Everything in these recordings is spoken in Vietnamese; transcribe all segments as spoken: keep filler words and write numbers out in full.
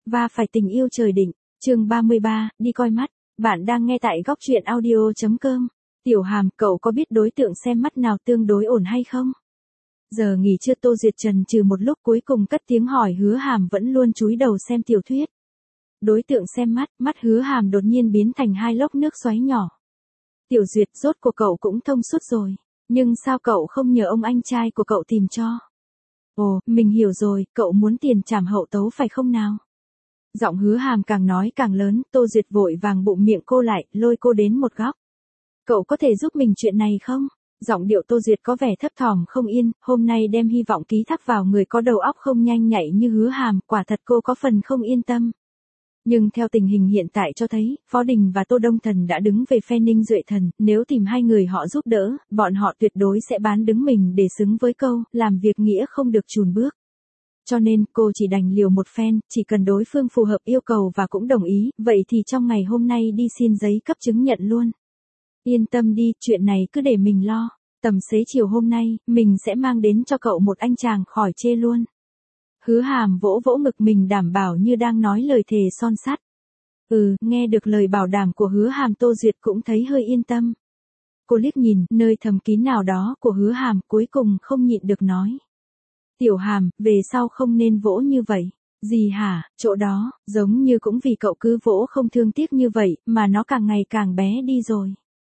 Và phải tình yêu trời định, chương ba mươi ba, đi coi mắt. Bạn đang nghe tại góc truyện audio.com. Tiểu Hàm, cậu có biết đối tượng xem mắt nào tương đối ổn hay không? Giờ nghỉ trưa Tô Duyệt trần trừ một lúc cuối cùng cất tiếng hỏi. Hứa Hàm vẫn luôn chúi đầu xem tiểu thuyết. Đối tượng xem mắt, mắt Hứa Hàm đột nhiên biến thành hai lốc nước xoáy nhỏ. Tiểu Duyệt, rốt của cậu cũng thông suốt rồi. Nhưng sao cậu không nhờ ông anh trai của cậu tìm cho? Ồ, mình hiểu rồi, cậu muốn tiền trảm hậu tấu phải không nào? Giọng Hứa Hàm càng nói càng lớn, Tô Duyệt vội vàng bụm miệng cô lại, lôi cô đến một góc. Cậu có thể giúp mình chuyện này không? Giọng điệu Tô Duyệt có vẻ thấp thỏm không yên, hôm nay đem hy vọng ký thác vào người có đầu óc không nhanh nhạy như Hứa Hàm, quả thật cô có phần không yên tâm. Nhưng theo tình hình hiện tại cho thấy, Phó Đình và Tô Đông Thần đã đứng về phe Ninh Duệ Thần, nếu tìm hai người họ giúp đỡ, bọn họ tuyệt đối sẽ bán đứng mình để xứng với câu, làm việc nghĩa không được chùn bước. Cho nên, cô chỉ đành liều một phen, chỉ cần đối phương phù hợp yêu cầu và cũng đồng ý, vậy thì trong ngày hôm nay đi xin giấy cấp chứng nhận luôn. Yên tâm đi, chuyện này cứ để mình lo. Tầm xế chiều hôm nay, mình sẽ mang đến cho cậu một anh chàng khỏi chê luôn. Hứa Hàm vỗ vỗ ngực mình đảm bảo như đang nói lời thề son sắt. Ừ, nghe được lời bảo đảm của Hứa Hàm Tô Duyệt cũng thấy hơi yên tâm. Cô liếc nhìn, nơi thầm kín nào đó của Hứa Hàm cuối cùng không nhịn được nói. Tiểu Hàm, về sau không nên vỗ như vậy. Gì hả, chỗ đó, giống như cũng vì cậu cứ vỗ không thương tiếc như vậy, mà nó càng ngày càng bé đi rồi.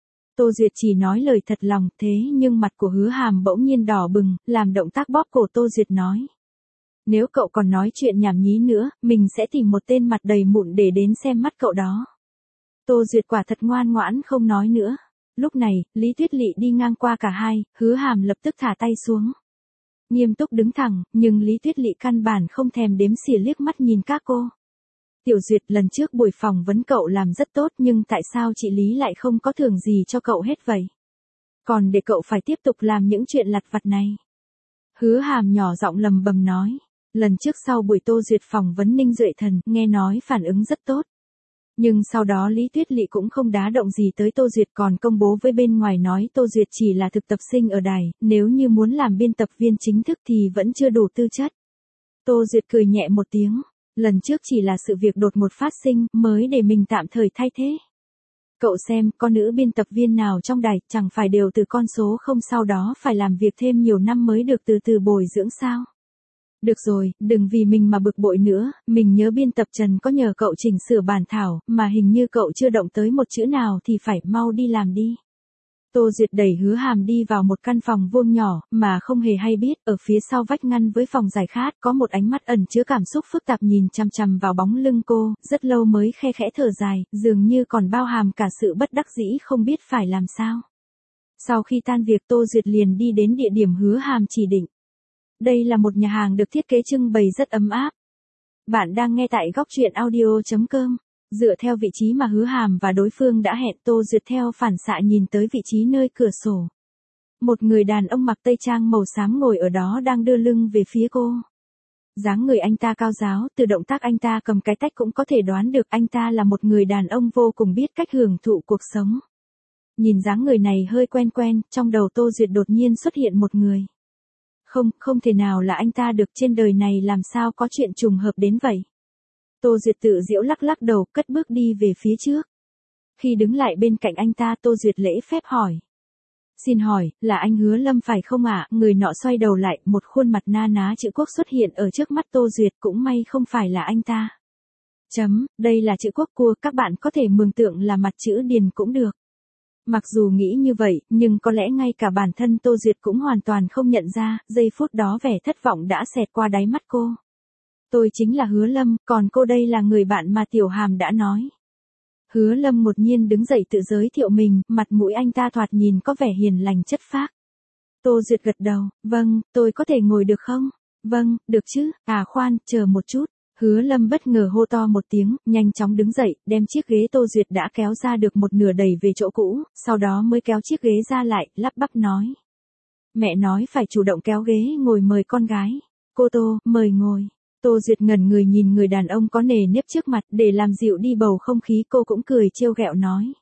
Tô Duyệt chỉ nói lời thật lòng, thế nhưng mặt của Hứa Hàm bỗng nhiên đỏ bừng, làm động tác bóp cổ Tô Duyệt nói. Nếu cậu còn nói chuyện nhảm nhí nữa, mình sẽ tìm một tên mặt đầy mụn để đến xem mắt cậu đó. Tô Duyệt quả thật ngoan ngoãn không nói nữa. Lúc này, Lý Tuyết Lị đi ngang qua cả hai, Hứa Hàm lập tức thả tay xuống. Nghiêm túc đứng thẳng, nhưng Lý Tuyết Lị căn bản không thèm đếm xỉa liếc mắt nhìn các cô. Tiểu Duyệt, lần trước buổi phỏng vấn cậu làm rất tốt nhưng tại sao chị Lý lại không có thưởng gì cho cậu hết vậy? Còn để cậu phải tiếp tục làm những chuyện lặt vặt này. Hứa Hàm nhỏ giọng lầm bầm nói. Lần trước sau buổi Tô Duyệt phỏng vấn Ninh Duệ Thần, nghe nói phản ứng rất tốt. Nhưng sau đó Lý Tuyết Lị cũng không đá động gì tới Tô Duyệt, còn công bố với bên ngoài nói Tô Duyệt chỉ là thực tập sinh ở đài, nếu như muốn làm biên tập viên chính thức thì vẫn chưa đủ tư chất. Tô Duyệt cười nhẹ một tiếng, lần trước chỉ là sự việc đột ngột phát sinh, mới để mình tạm thời thay thế. Cậu xem, có nữ biên tập viên nào trong đài, chẳng phải đều từ con số không sau đó phải làm việc thêm nhiều năm mới được từ từ bồi dưỡng sao? Được rồi, đừng vì mình mà bực bội nữa, mình nhớ biên tập Trần có nhờ cậu chỉnh sửa bản thảo, mà hình như cậu chưa động tới một chữ nào thì phải mau đi làm đi. Tô Duyệt đẩy Hứa Hàm đi vào một căn phòng vuông nhỏ, mà không hề hay biết, ở phía sau vách ngăn với phòng giải khát, có một ánh mắt ẩn chứa cảm xúc phức tạp nhìn chằm chằm vào bóng lưng cô, rất lâu mới khe khẽ thở dài, dường như còn bao hàm cả sự bất đắc dĩ không biết phải làm sao. Sau khi tan việc Tô Duyệt liền đi đến địa điểm Hứa Hàm chỉ định. Đây là một nhà hàng được thiết kế trưng bày rất ấm áp. Bạn đang nghe tại góc truyện audio.com. Dựa theo vị trí mà Hứa Hàm và đối phương đã hẹn, Tô Duyệt theo phản xạ nhìn tới vị trí nơi cửa sổ. Một người đàn ông mặc tây trang màu xám ngồi ở đó đang đưa lưng về phía cô. Dáng người anh ta cao ráo, từ động tác anh ta cầm cái tách cũng có thể đoán được anh ta là một người đàn ông vô cùng biết cách hưởng thụ cuộc sống. Nhìn dáng người này hơi quen quen, trong đầu Tô Duyệt đột nhiên xuất hiện một người. Không, không thể nào là anh ta được, trên đời này làm sao có chuyện trùng hợp đến vậy. Tô Duyệt tự giễu lắc lắc đầu, cất bước đi về phía trước. Khi đứng lại bên cạnh anh ta Tô Duyệt lễ phép hỏi. Xin hỏi, là anh Hứa Lâm phải không ạ? Người nọ xoay đầu lại, một khuôn mặt na ná chữ quốc xuất hiện ở trước mắt Tô Duyệt, cũng may không phải là anh ta. Chấm, đây là chữ quốc cua, các bạn có thể mường tượng là mặt chữ điền cũng được. Mặc dù nghĩ như vậy, nhưng có lẽ ngay cả bản thân Tô Duyệt cũng hoàn toàn không nhận ra, giây phút đó vẻ thất vọng đã xẹt qua đáy mắt cô. Tôi chính là Hứa Lâm, còn cô đây là người bạn mà Tiểu Hàm đã nói. Hứa Lâm đột nhiên đứng dậy tự giới thiệu mình, mặt mũi anh ta thoạt nhìn có vẻ hiền lành chất phác. Tô Duyệt gật đầu, vâng, tôi có thể ngồi được không? Vâng, được chứ, à khoan, chờ một chút. Hứa Lâm bất ngờ hô to một tiếng, nhanh chóng đứng dậy, đem chiếc ghế Tô Duyệt đã kéo ra được một nửa đẩy về chỗ cũ, sau đó mới kéo chiếc ghế ra lại, lắp bắp nói. Mẹ nói phải chủ động kéo ghế ngồi mời con gái. Cô Tô, mời ngồi. Tô Duyệt ngẩn người nhìn người đàn ông có nề nếp trước mặt, để làm dịu đi bầu không khí cô cũng cười trêu ghẹo nói.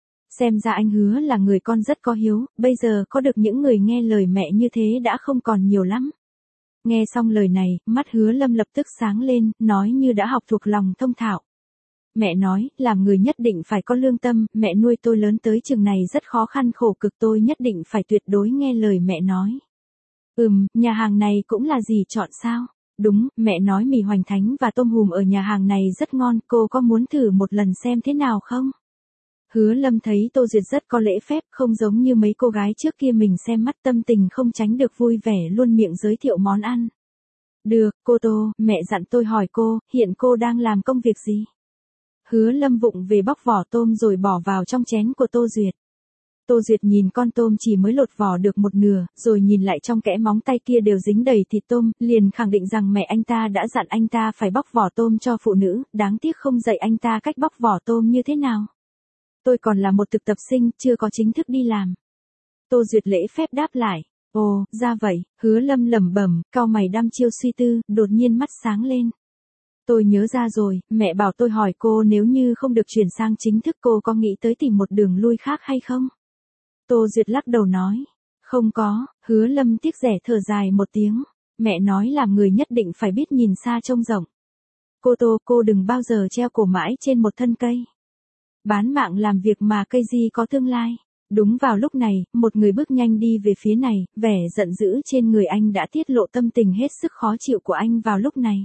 Xem ra anh Hứa là người con rất có hiếu, bây giờ có được những người nghe lời mẹ như thế đã không còn nhiều lắm. Nghe xong lời này, mắt Hứa Lâm lập tức sáng lên, nói như đã học thuộc lòng thông thạo. Mẹ nói, làm người nhất định phải có lương tâm, mẹ nuôi tôi lớn tới chừng này rất khó khăn khổ cực, tôi nhất định phải tuyệt đối nghe lời mẹ nói. Ừm, nhà hàng này cũng là dì chọn sao? Đúng, mẹ nói mì hoành thánh và tôm hùm ở nhà hàng này rất ngon, cô có muốn thử một lần xem thế nào không? Hứa Lâm thấy Tô Duyệt rất có lễ phép, không giống như mấy cô gái trước kia mình xem mắt, tâm tình không tránh được vui vẻ, luôn miệng giới thiệu món ăn. Được, cô Tô, mẹ dặn tôi hỏi cô, hiện cô đang làm công việc gì? Hứa Lâm vụng về bóc vỏ tôm rồi bỏ vào trong chén của Tô Duyệt. Tô Duyệt nhìn con tôm chỉ mới lột vỏ được một nửa, rồi nhìn lại trong kẽ móng tay kia đều dính đầy thịt tôm, liền khẳng định rằng mẹ anh ta đã dặn anh ta phải bóc vỏ tôm cho phụ nữ, đáng tiếc không dạy anh ta cách bóc vỏ tôm như thế nào. Tôi còn là một thực tập sinh, chưa có chính thức đi làm. Tô Duyệt lễ phép đáp lại. Ồ, ra vậy, Hứa Lâm lẩm bẩm, cau mày đăm chiêu suy tư, đột nhiên mắt sáng lên. Tôi nhớ ra rồi, mẹ bảo tôi hỏi cô nếu như không được chuyển sang chính thức cô có nghĩ tới tìm một đường lui khác hay không? Tô Duyệt lắc đầu nói. Không có, Hứa Lâm tiếc rẻ thở dài một tiếng. Mẹ nói làm người nhất định phải biết nhìn xa trông rộng. Cô Tô, cô đừng bao giờ treo cổ mãi trên một thân cây. Bán mạng làm việc mà cây gì có tương lai. Đúng vào lúc này, một người bước nhanh đi về phía này, vẻ giận dữ trên người anh đã tiết lộ tâm tình hết sức khó chịu của anh vào lúc này.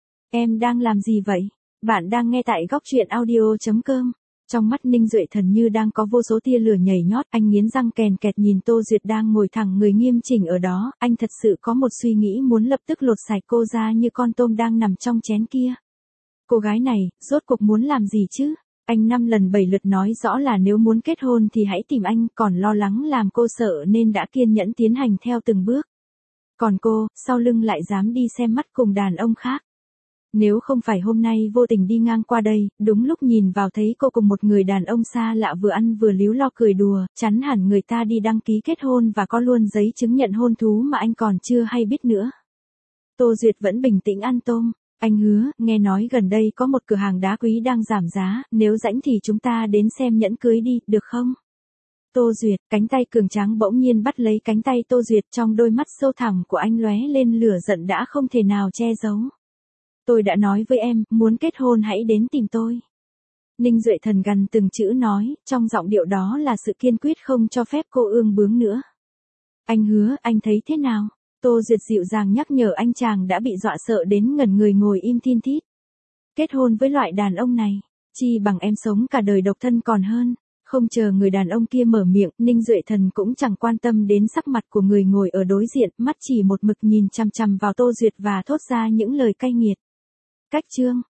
Em đang làm gì vậy? Bạn đang nghe tại góc truyện audio.com. Trong mắt Ninh Duệ Thần như đang có vô số tia lửa nhảy nhót, anh nghiến răng kèn kẹt nhìn Tô Duyệt đang ngồi thẳng người nghiêm chỉnh ở đó, anh thật sự có một suy nghĩ muốn lập tức lột sạch cô ra như con tôm đang nằm trong chén kia. Cô gái này, rốt cuộc muốn làm gì chứ? Anh năm lần bảy lượt nói rõ là nếu muốn kết hôn thì hãy tìm anh, còn lo lắng làm cô sợ nên đã kiên nhẫn tiến hành theo từng bước. Còn cô, sau lưng lại dám đi xem mắt cùng đàn ông khác. Nếu không phải hôm nay vô tình đi ngang qua đây, đúng lúc nhìn vào thấy cô cùng một người đàn ông xa lạ vừa ăn vừa líu lo cười đùa, chắn hẳn người ta đi đăng ký kết hôn và có luôn giấy chứng nhận hôn thú mà anh còn chưa hay biết nữa. Tô Duyệt vẫn bình tĩnh ăn tôm. Anh Hứa, nghe nói gần đây có một cửa hàng đá quý đang giảm giá, nếu rảnh thì chúng ta đến xem nhẫn cưới đi, được không? Tô Duyệt, cánh tay cường tráng bỗng nhiên bắt lấy cánh tay Tô Duyệt, trong đôi mắt sâu thẳm của anh lóe lên lửa giận đã không thể nào che giấu. Tôi đã nói với em, muốn kết hôn hãy đến tìm tôi. Ninh Duệ Thần gằn từng chữ nói, trong giọng điệu đó là sự kiên quyết không cho phép cô ương bướng nữa. Anh Hứa, anh thấy thế nào? Tô Duyệt dịu dàng nhắc nhở anh chàng đã bị dọa sợ đến ngẩn người ngồi im thin thít. Kết hôn với loại đàn ông này, chi bằng em sống cả đời độc thân còn hơn. Không chờ người đàn ông kia mở miệng, Ninh Duệ Thần cũng chẳng quan tâm đến sắc mặt của người ngồi ở đối diện, mắt chỉ một mực nhìn chằm chằm vào Tô Duyệt và thốt ra những lời cay nghiệt. Cách chương